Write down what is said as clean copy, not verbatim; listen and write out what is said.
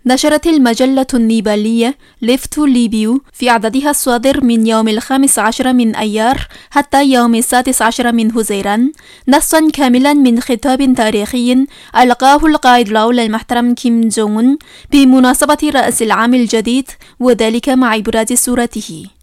نشرت المجلة النيبالية ليفت ليبيو في عددها الصادر من يوم 15 من أيار حتى يوم 16 من هزيران نصا كاملا من خطاب تاريخي ألقاه القائد الأول المحترم كيم جونغ أون بمناسبة رأس العام الجديد، وذلك مع إبراز صورته.